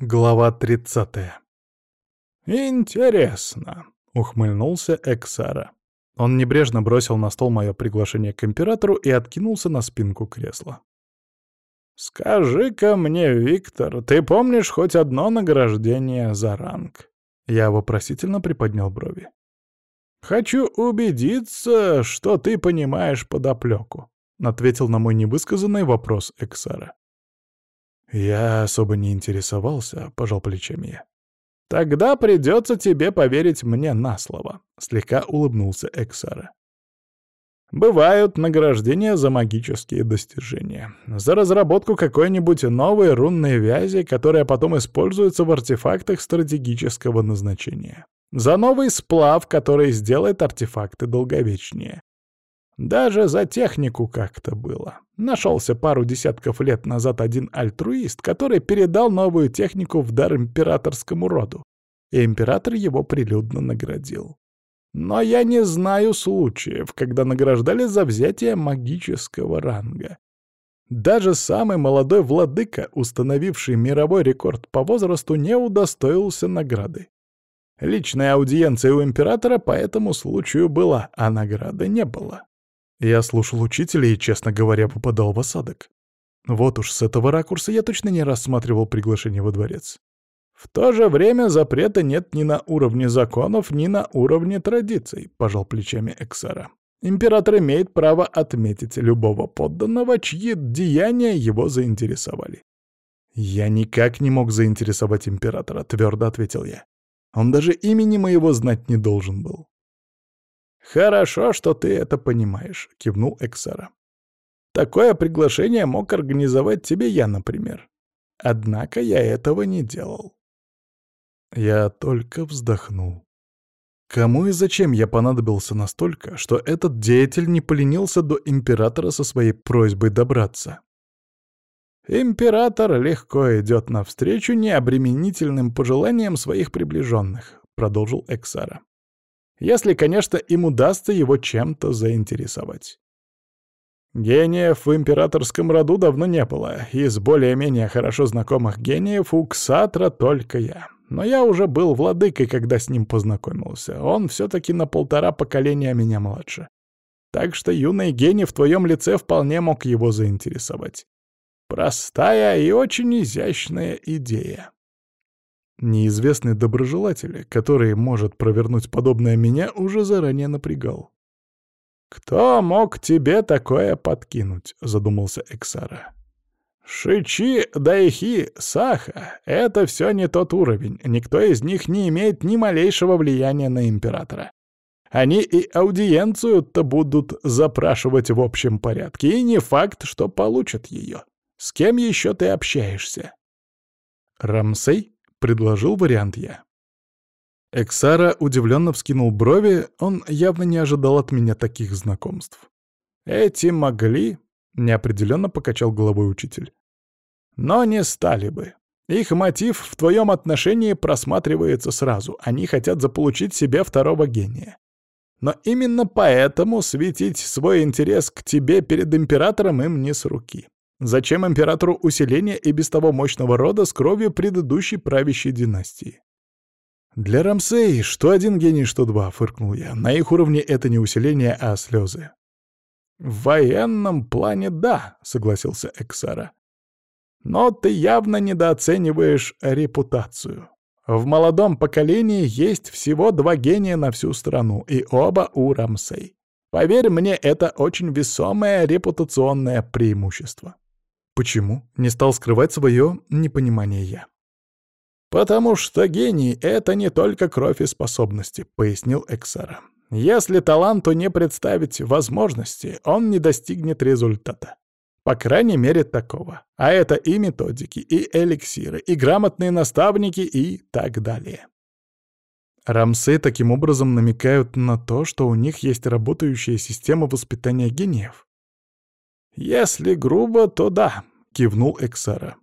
Глава 30. «Интересно», — ухмыльнулся Эксара. Он небрежно бросил на стол мое приглашение к императору и откинулся на спинку кресла. «Скажи-ка мне, Виктор, ты помнишь хоть одно награждение за ранг?» Я вопросительно приподнял брови. «Хочу убедиться, что ты понимаешь подоплеку», — ответил на мой невысказанный вопрос Эксара. Я особо не интересовался, пожал плечами я. «Тогда придется тебе поверить мне на слово», — слегка улыбнулся Эксара. «Бывают награждения за магические достижения, за разработку какой-нибудь новой рунной вязи, которая потом используется в артефактах стратегического назначения, за новый сплав, который сделает артефакты долговечнее. Даже за технику как-то было. Нашелся пару десятков лет назад один альтруист, который передал новую технику в дар императорскому роду, и император его прилюдно наградил. Но я не знаю случаев, когда награждали за взятие магического ранга. Даже самый молодой владыка, установивший мировой рекорд по возрасту, не удостоился награды. Личная аудиенция у императора по этому случаю была, а награды не было. Я слушал учителя и, честно говоря, попадал в осадок. Вот уж с этого ракурса я точно не рассматривал приглашение во дворец. В то же время запрета нет ни на уровне законов, ни на уровне традиций, пожал плечами Эксара. Император имеет право отметить любого подданного, чьи деяния его заинтересовали. Я никак не мог заинтересовать императора, твердо ответил я. Он даже имени моего знать не должен был. «Хорошо, что ты это понимаешь», — кивнул Эксара. «Такое приглашение мог организовать тебе я, например. Однако я этого не делал». Я только вздохнул. Кому и зачем я понадобился настолько, что этот деятель не поленился до императора со своей просьбой добраться? «Император легко идет навстречу необременительным пожеланиям своих приближенных», — продолжил Эксара. «Если, конечно, им удастся его чем-то заинтересовать. Гениев в императорском роду давно не было, из более-менее хорошо знакомых гениев у Ксатра только я. Но я уже был владыкой, когда с ним познакомился. Он все-таки на 1,5 поколения меня младше. Так что юный гений в твоем лице вполне мог его заинтересовать. Простая и очень изящная идея». Неизвестный доброжелатель, который может провернуть подобное, меня уже заранее напрягал. «Кто мог тебе такое подкинуть?» — задумался Эксара. «Шичи, Дайхи, Саха — это все не тот уровень. Никто из них не имеет ни малейшего влияния на императора. Они и аудиенцию-то будут запрашивать в общем порядке, и не факт, что получат ее. С кем еще ты общаешься?» «Рамсей?» — предложил вариант я. Эксара удивленно вскинул брови, он явно не ожидал от меня таких знакомств. «Эти могли», — неопределенно покачал головой учитель. «Но не стали бы. Их мотив в твоем отношении просматривается сразу. Они хотят заполучить себе второго гения. Но именно поэтому светить свой интерес к тебе перед императором им не с руки. Зачем императору усиление и без того мощного рода с кровью предыдущей правящей династии?» «Для Рамсей что один гений, что два», — фыркнул я. «На их уровне это не усиление, а слезы». «В военном плане да», — согласился Эксара. «Но ты явно недооцениваешь репутацию. В молодом поколении есть всего 2 гения на всю страну, и оба у Рамсей. Поверь мне, это очень весомое репутационное преимущество». «Почему?» — не стал скрывать свое непонимание я. «Потому что гений — это не только кровь и способности», — пояснил Эксара. «Если таланту не представить возможности, он не достигнет результата. По крайней мере, такого. А это и методики, и эликсиры, и грамотные наставники, и так далее». Рамсей таким образом намекают на то, что у них есть работающая система воспитания гениев. «Если грубо, то да», — кивнул Эксара.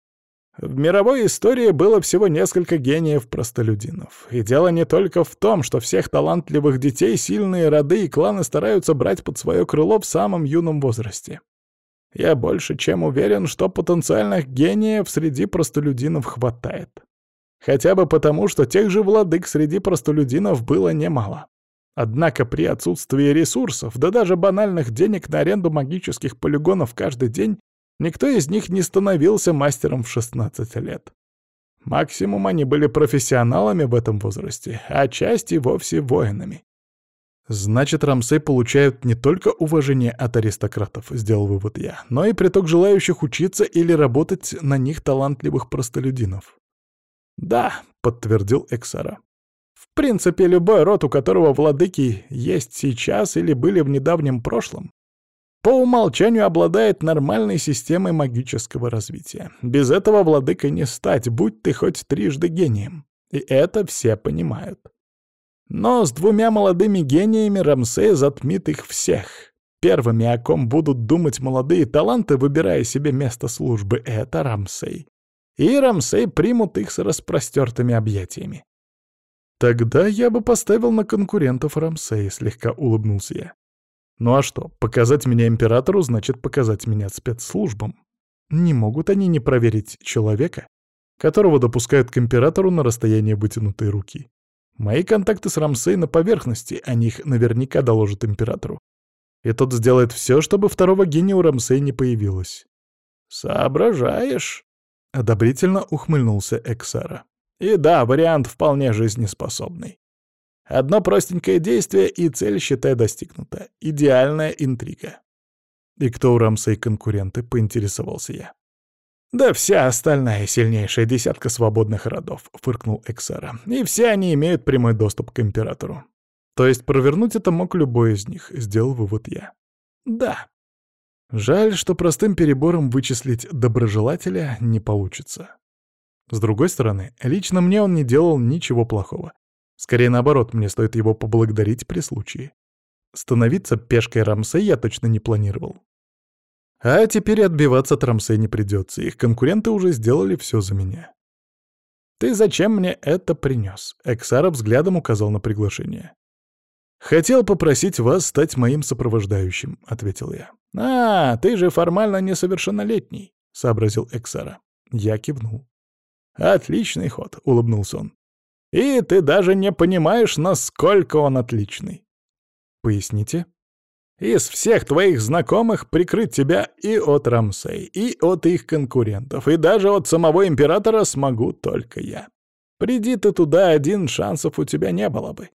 В мировой истории было всего несколько гениев-простолюдинов. И дело не только в том, что всех талантливых детей сильные роды и кланы стараются брать под свое крыло в самом юном возрасте. Я больше чем уверен, что потенциальных гениев среди простолюдинов хватает. Хотя бы потому, что тех же владык среди простолюдинов было немало. Однако при отсутствии ресурсов, да даже банальных денег на аренду магических полигонов каждый день, никто из них не становился мастером в 16 лет. Максимум они были профессионалами в этом возрасте, а часть и вовсе воинами. Значит, Рамсей получают не только уважение от аристократов, сделал вывод я, но и приток желающих учиться или работать на них талантливых простолюдинов. «Да», — подтвердил Эксара. «В принципе, любой род, у которого владыки есть сейчас или были в недавнем прошлом, по умолчанию обладает нормальной системой магического развития. Без этого владыкой не стать, будь ты хоть трижды гением. И это все понимают. Но с двумя молодыми гениями Рамсей затмит их всех. Первыми, о ком будут думать молодые таланты, выбирая себе место службы, это Рамсей. И Рамсей примут их с распростертыми объятиями. «Тогда я бы поставил на конкурентов Рамсей», — слегка улыбнулся я. «Ну а что, показать меня императору значит показать меня спецслужбам. Не могут они не проверить человека, которого допускают к императору на расстоянии вытянутой руки. Мои контакты с Рамсей на поверхности, о них наверняка доложат императору. И тот сделает все, чтобы второго гения у Рамсей не появилось». «Соображаешь?» — одобрительно ухмыльнулся Эксара. «И да, вариант вполне жизнеспособный. Одно простенькое действие, и цель, считай, достигнута. Идеальная интрига». «И кто у Рамсей конкуренты?» — поинтересовался я. «Да вся остальная сильнейшая десятка свободных родов», — фыркнул Эксара. «И все они имеют прямой доступ к императору». «То есть провернуть это мог любой из них», — сделал вывод я. «Да». Жаль, что простым перебором вычислить доброжелателя не получится. С другой стороны, лично мне он не делал ничего плохого. Скорее наоборот, мне стоит его поблагодарить при случае. Становиться пешкой Рамсей я точно не планировал. А теперь отбиваться от Рамсей не придется, их конкуренты уже сделали все за меня. «Ты зачем мне это принес?» — Эксара взглядом указал на приглашение. «Хотел попросить вас стать моим сопровождающим», — ответил я. «А, ты же формально несовершеннолетний», — сообразил Эксара. Я кивнул. «Отличный ход», — улыбнулся он. «И ты даже не понимаешь, насколько он отличный». «Поясните?» «Из всех твоих знакомых прикрыть тебя и от Рамсей, и от их конкурентов, и даже от самого императора смогу только я. Приди ты туда один, шансов у тебя не было бы.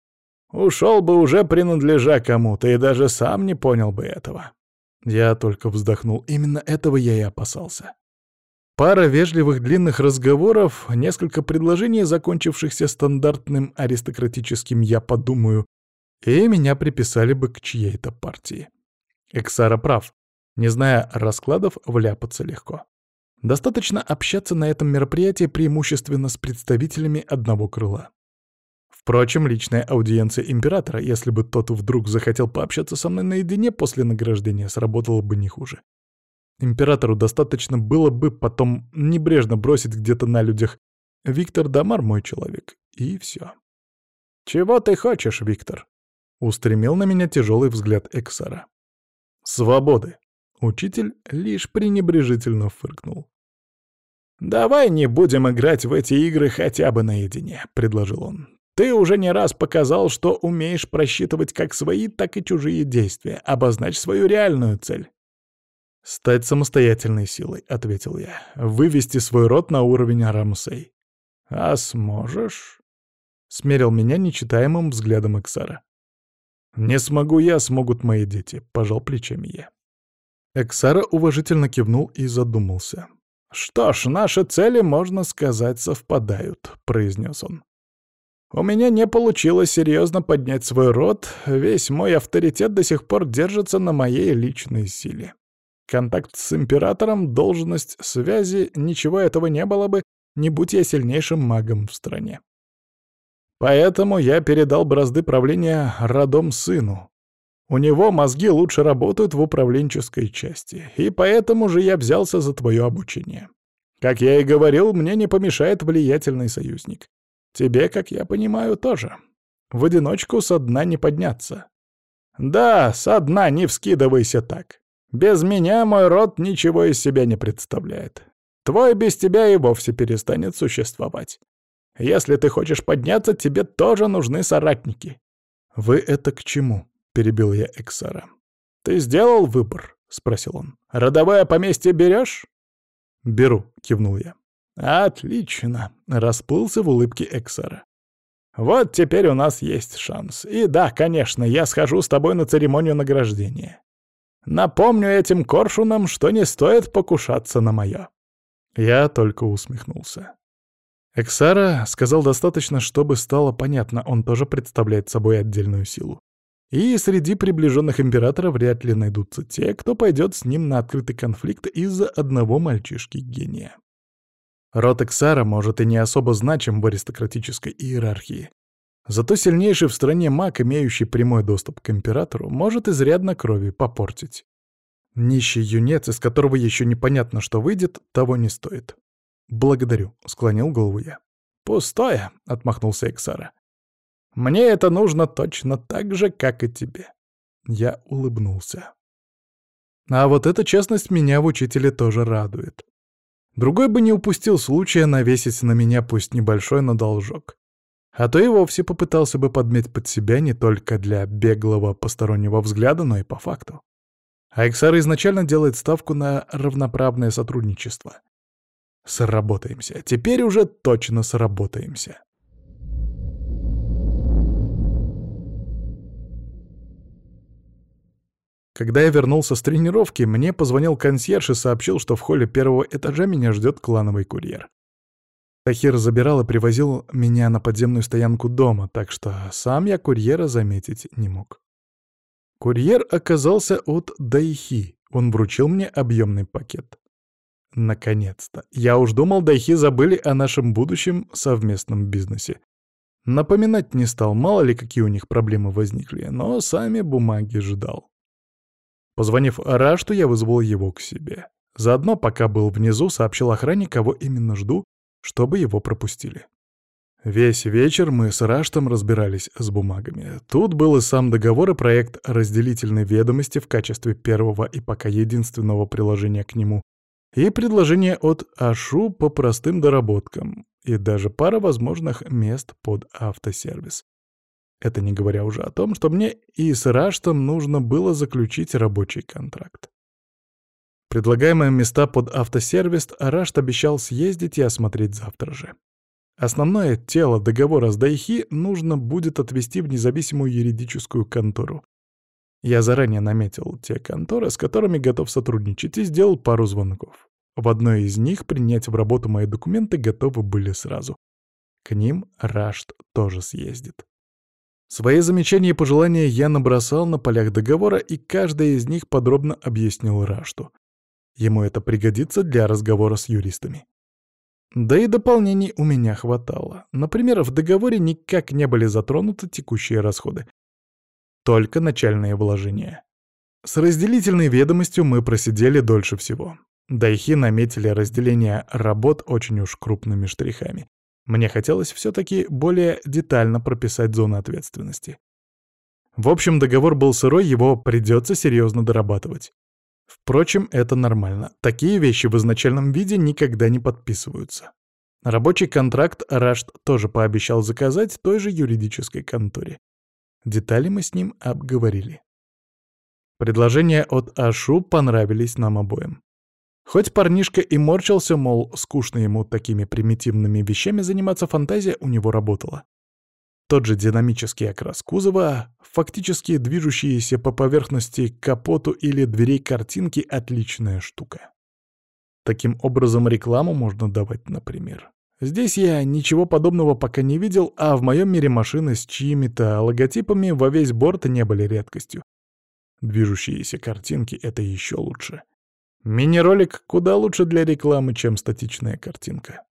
Ушел бы уже принадлежа кому-то, и даже сам не понял бы этого». Я только вздохнул. Именно этого я и опасался. Пара вежливых длинных разговоров, несколько предложений, закончившихся стандартным аристократическим «я подумаю», и меня приписали бы к чьей-то партии. Эксара прав. Не зная раскладов, вляпаться легко. Достаточно общаться на этом мероприятии преимущественно с представителями одного крыла. Впрочем, личная аудиенция императора, если бы тот вдруг захотел пообщаться со мной наедине после награждения, сработала бы не хуже. Императору достаточно было бы потом небрежно бросить где-то на людях «Виктор Дамар мой человек», и все. «Чего ты хочешь, Виктор?» — устремил на меня тяжелый взгляд Эксара. «Свободы». Учитель лишь пренебрежительно фыркнул. «Давай не будем играть в эти игры хотя бы наедине», — предложил он. «Ты уже не раз показал, что умеешь просчитывать как свои, так и чужие действия. Обозначь свою реальную цель». «Стать самостоятельной силой», — ответил я. «Вывести свой род на уровень Рамсей». «А сможешь?» — смерил меня нечитаемым взглядом Эксара. «Не смогу я, смогут мои дети», — пожал плечами я. Эксара уважительно кивнул и задумался. «Что ж, наши цели, можно сказать, совпадают», — произнес он. «У меня не получилось серьезно поднять свой род, весь мой авторитет до сих пор держится на моей личной силе. Контакт с императором, должность, связи — ничего этого не было бы, не будь я сильнейшим магом в стране. Поэтому я передал бразды правления родом сыну. У него мозги лучше работают в управленческой части, и поэтому же я взялся за твое обучение. Как я и говорил, мне не помешает влиятельный союзник. Тебе, как я понимаю, тоже. В одиночку со дна не подняться. Да, со дна не вскидывайся так. Без меня мой род ничего из себя не представляет. Твой без тебя и вовсе перестанет существовать. Если ты хочешь подняться, тебе тоже нужны соратники». «Вы это к чему?» — перебил я Эксара. «Ты сделал выбор?» — спросил он. «Родовое поместье берешь?» «Беру», — кивнул я. «Отлично», — расплылся в улыбке Эксара. «Вот теперь у нас есть шанс. И да, конечно, я схожу с тобой на церемонию награждения. Напомню этим коршунам, что не стоит покушаться на моё». Я только усмехнулся. Эксара сказал достаточно, чтобы стало понятно, он тоже представляет собой отдельную силу. И среди приближенных императора вряд ли найдутся те, кто пойдет с ним на открытый конфликт из-за одного мальчишки-гения. Род Эксара, может, и не особо значим в аристократической иерархии. Зато сильнейший в стране маг, имеющий прямой доступ к императору, может изрядно крови попортить. Нищий юнец, из которого еще непонятно, что выйдет, того не стоит. «Благодарю», — склонил голову я. «Пустое», — отмахнулся Эксара. «Мне это нужно точно так же, как и тебе». Я улыбнулся. А вот эта честность меня в учителе тоже радует. Другой бы не упустил случая навесить на меня пусть небольшой, но должок. А то и вовсе попытался бы подметь под себя не только для беглого постороннего взгляда, но и по факту. А Эксара изначально делает ставку на равноправное сотрудничество. Сработаемся. Теперь уже точно сработаемся. Когда я вернулся с тренировки, мне позвонил консьерж и сообщил, что в холле первого этажа меня ждет клановый курьер. Тахир забирал и привозил меня на подземную стоянку дома, так что сам я курьера заметить не мог. Курьер оказался от Дайхи. Он вручил мне объемный пакет. Наконец-то. Я уж думал, Дайхи забыли о нашем будущем совместном бизнесе. Напоминать не стал, мало ли какие у них проблемы возникли, но сами бумаги ждал. Позвонив Рашту, я вызвал его к себе. Заодно, пока был внизу, сообщил охране, кого именно жду, чтобы его пропустили. Весь вечер мы с Раштом разбирались с бумагами. Тут был и сам договор, и проект разделительной ведомости в качестве первого и пока единственного приложения к нему, и предложение от Ашу по простым доработкам, и даже пара возможных мест под автосервис. Это не говоря уже о том, что мне и с Раштом нужно было заключить рабочий контракт. Предлагаемые места под автосервис Рашт обещал съездить и осмотреть завтра же. Основное тело договора с Дайхи нужно будет отвезти в независимую юридическую контору. Я заранее наметил те конторы, с которыми готов сотрудничать, и сделал пару звонков. В одной из них принять в работу мои документы готовы были сразу. К ним Рашт тоже съездит. Свои замечания и пожелания я набросал на полях договора, и каждое из них подробно объяснил Рашту. Ему это пригодится для разговора с юристами. Да и дополнений у меня хватало. Например, в договоре никак не были затронуты текущие расходы. Только начальные вложения. С разделительной ведомостью мы просидели дольше всего. Дайхи наметили разделение работ очень уж крупными штрихами. Мне хотелось все-таки более детально прописать зоны ответственности. В общем, договор был сырой, его придется серьезно дорабатывать. Впрочем, это нормально. Такие вещи в изначальном виде никогда не подписываются. Рабочий контракт Рашт тоже пообещал заказать той же юридической конторе. Детали мы с ним обговорили. Предложения от Ашу понравились нам обоим. Хоть парнишка и морщился, мол, скучно ему такими примитивными вещами заниматься, фантазия у него работала. Тот же динамический окрас кузова, фактически движущиеся по поверхности капоту или дверей картинки — отличная штука. Таким образом, рекламу можно давать, например. Здесь я ничего подобного пока не видел, а в моем мире машины с чьими-то логотипами во весь борт не были редкостью. Движущиеся картинки — это еще лучше. Мини-ролик куда лучше для рекламы, чем статичная картинка.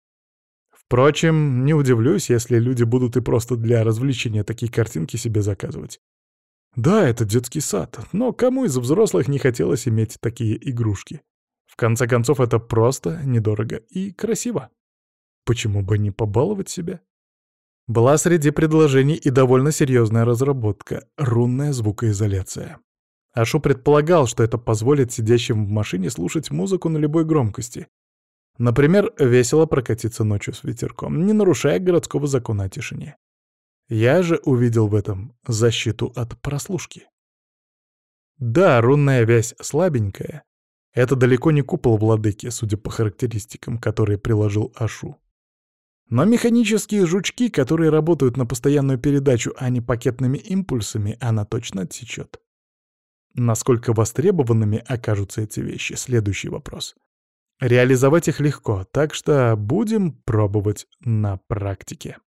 Впрочем, не удивлюсь, если люди будут и просто для развлечения такие картинки себе заказывать. Да, это детский сад, но кому из взрослых не хотелось иметь такие игрушки? В конце концов, это просто, недорого и красиво. Почему бы не побаловать себя? Была среди предложений и довольно серьезная разработка — рунная звукоизоляция. Ашу предполагал, что это позволит сидящим в машине слушать музыку на любой громкости. Например, весело прокатиться ночью с ветерком, не нарушая городского закона о тишине. Я же увидел в этом защиту от прослушки. Да, рунная вязь слабенькая. Это далеко не купол владыки, судя по характеристикам, которые приложил Ашу. Но механические жучки, которые работают на постоянную передачу, а не пакетными импульсами, она точно отсечет. Насколько востребованными окажутся эти вещи — следующий вопрос. Реализовать их легко, так что будем пробовать на практике.